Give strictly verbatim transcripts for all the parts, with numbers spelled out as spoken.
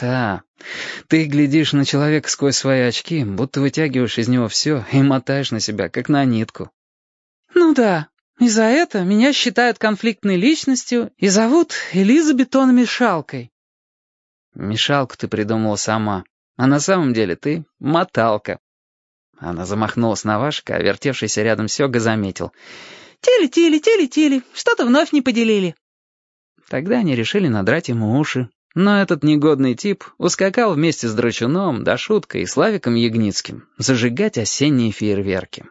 Та, ты глядишь на человека сквозь свои очки, будто вытягиваешь из него все и мотаешь на себя, как на нитку. Ну да, и за это меня считают конфликтной личностью и зовут Элизабетон-мешалкой. Мешалку ты придумала сама, а на самом деле ты моталка. Она замахнулась на Вашика, а вертевшийся рядом Сёга заметил. Тили-тили, тили-тили, что-то вновь не поделили. Тогда они решили надрать ему уши. Но этот негодный тип ускакал вместе с Драчуном, Дашуткой и Славиком Ягницким зажигать осенние фейерверки.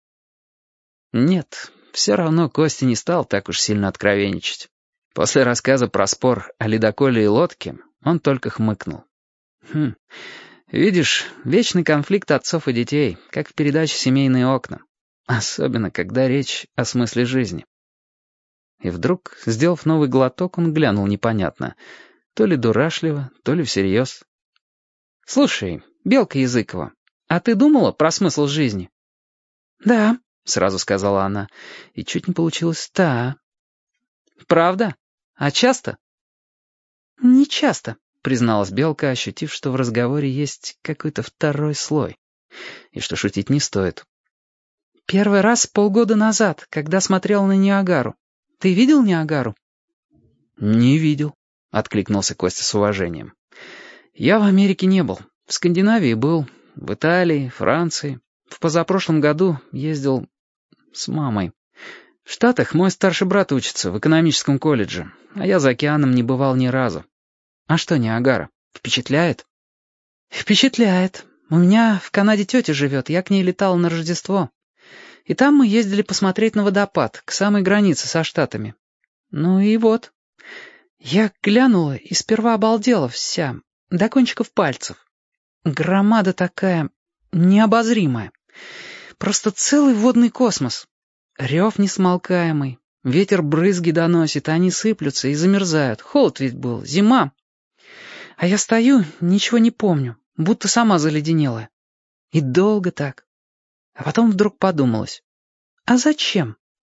Нет, все равно Костя не стал так уж сильно откровенничать. После рассказа про спор о ледоколе и лодке он только хмыкнул. Хм, видишь, вечный конфликт отцов и детей, как в передаче «Семейные окна». Особенно, когда речь о смысле жизни. И вдруг, сделав новый глоток, он глянул непонятно. То ли дурашливо, то ли всерьез. «Слушай, Белка Языкова, а ты думала про смысл жизни?» «Да», — сразу сказала она, и чуть не получилось «та». «Правда? А часто?» «Не часто», — призналась Белка, ощутив, что в разговоре есть какой-то второй слой, и что шутить не стоит. «Первый раз полгода назад, когда смотрел на Ниагару. Ты видел Ниагару?» «Не видел», — откликнулся Костя с уважением. «Я в Америке не был. В Скандинавии был, в Италии, Франции. В позапрошлом году ездил с мамой. В Штатах мой старший брат учится в экономическом колледже, а я за океаном не бывал ни разу. А что Ниагара? Впечатляет?» «Впечатляет. У меня в Канаде тетя живет, я к ней летал на Рождество. И там мы ездили посмотреть на водопад, к самой границе со Штатами. Ну и вот. Я глянула и сперва обалдела вся, до кончиков пальцев. Громада такая необозримая. Просто целый водный космос. Рев несмолкаемый, ветер брызги доносит, а они сыплются и замерзают. Холод ведь был, зима. А я стою, ничего не помню, будто сама заледенелая. И долго так. А потом вдруг подумалось. А зачем?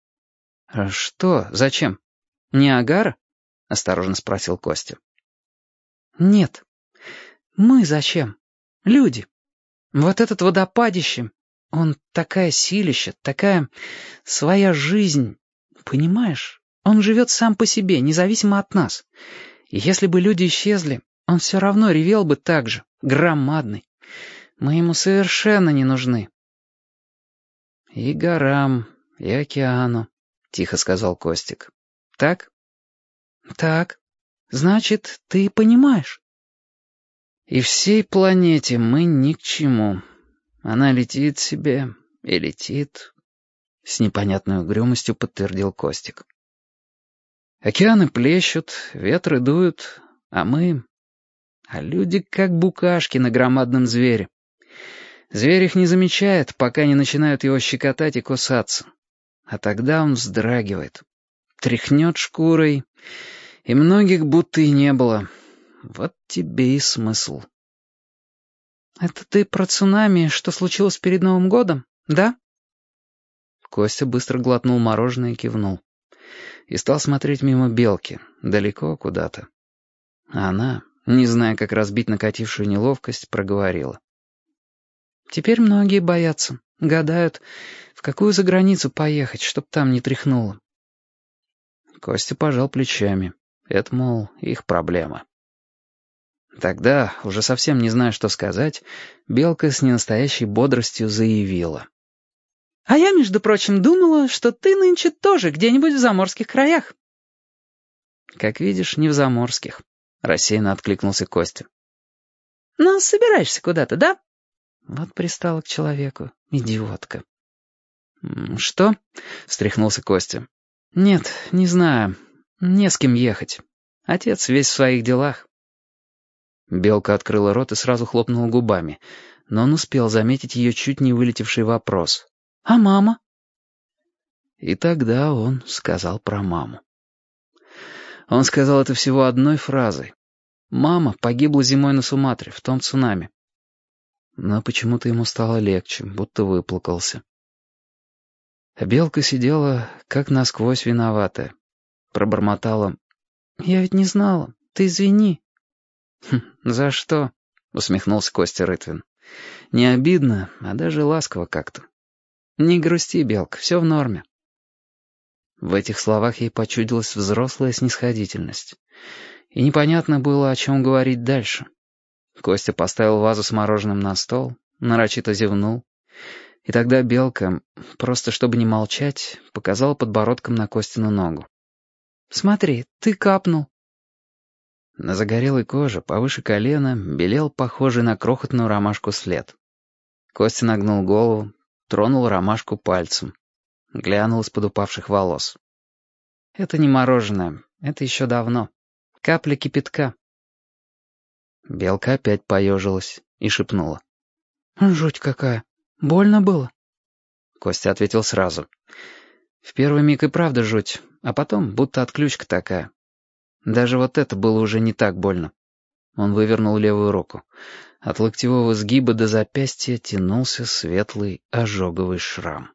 «Что? Зачем? Ниагара?» — осторожно спросил Костя. «Нет. Мы зачем? Люди. Вот этот водопадище, он такая силища, такая своя жизнь. Понимаешь? Он живет сам по себе, независимо от нас. И если бы люди исчезли, он все равно ревел бы так же, громадный. Мы ему совершенно не нужны». «И горам, и океану», — тихо сказал Костик. «Так?» «Так. Значит, ты понимаешь?» «И всей планете мы ни к чему. Она летит себе и летит», — с непонятной угрюмостью подтвердил Костик. «Океаны плещут, ветры дуют, а мы... А люди как букашки на громадном звере. Зверь их не замечает, пока не начинают его щекотать и кусаться. А тогда он вздрагивает, тряхнет шкурой, и многих будто и не было. Вот тебе и смысл». «Это ты про цунами, что случилось перед Новым годом, да?» Костя быстро глотнул мороженое и кивнул. И стал смотреть мимо Белки, далеко куда-то. А она, не зная, как разбить накатившую неловкость, проговорила. «Теперь многие боятся, гадают, в какую заграницу поехать, чтоб там не тряхнуло». Костя пожал плечами. Это, мол, их проблема. Тогда, уже совсем не зная, что сказать, Белка с ненастоящей бодростью заявила. «А я, между прочим, думала, что ты нынче тоже где-нибудь в заморских краях». «Как видишь, не в заморских», — рассеянно откликнулся Костя. «Ну, собираешься куда-то, да?» Вот пристала к человеку, идиотка. «Что?» — встряхнулся Костя. «Нет, не знаю. Не с кем ехать. Отец весь в своих делах». Белка открыла рот и сразу хлопнула губами, но он успел заметить ее чуть не вылетевший вопрос. «А мама?» И тогда он сказал про маму. Он сказал это всего одной фразой. «Мама погибла зимой на Суматре, в том цунами». Но почему-то ему стало легче, будто выплакался. А Белка сидела, как насквозь виноватая. Пробормотала. «Я ведь не знала. Ты извини». «За что?» — усмехнулся Костя Рытвин. «Не обидно, а даже ласково как-то. Не грусти, Белка, все в норме». В этих словах ей почудилась взрослая снисходительность. И непонятно было, о чем говорить дальше. Костя поставил вазу с мороженым на стол, нарочито зевнул. И тогда Белка, просто чтобы не молчать, показала подбородком на Костину ногу. «Смотри, ты капнул». На загорелой коже, повыше колена, белел похожий на крохотную ромашку след. Костя нагнул голову, тронул ромашку пальцем. Глянул из-под упавших волос. «Это не мороженое, это еще давно. Капля кипятка». Белка опять поежилась и шепнула. «Жуть какая! Больно было?» Костя ответил сразу. «В первый миг и правда жуть, а потом будто отключка такая. Даже вот это было уже не так больно». Он вывернул левую руку. От локтевого сгиба до запястья тянулся светлый ожоговый шрам.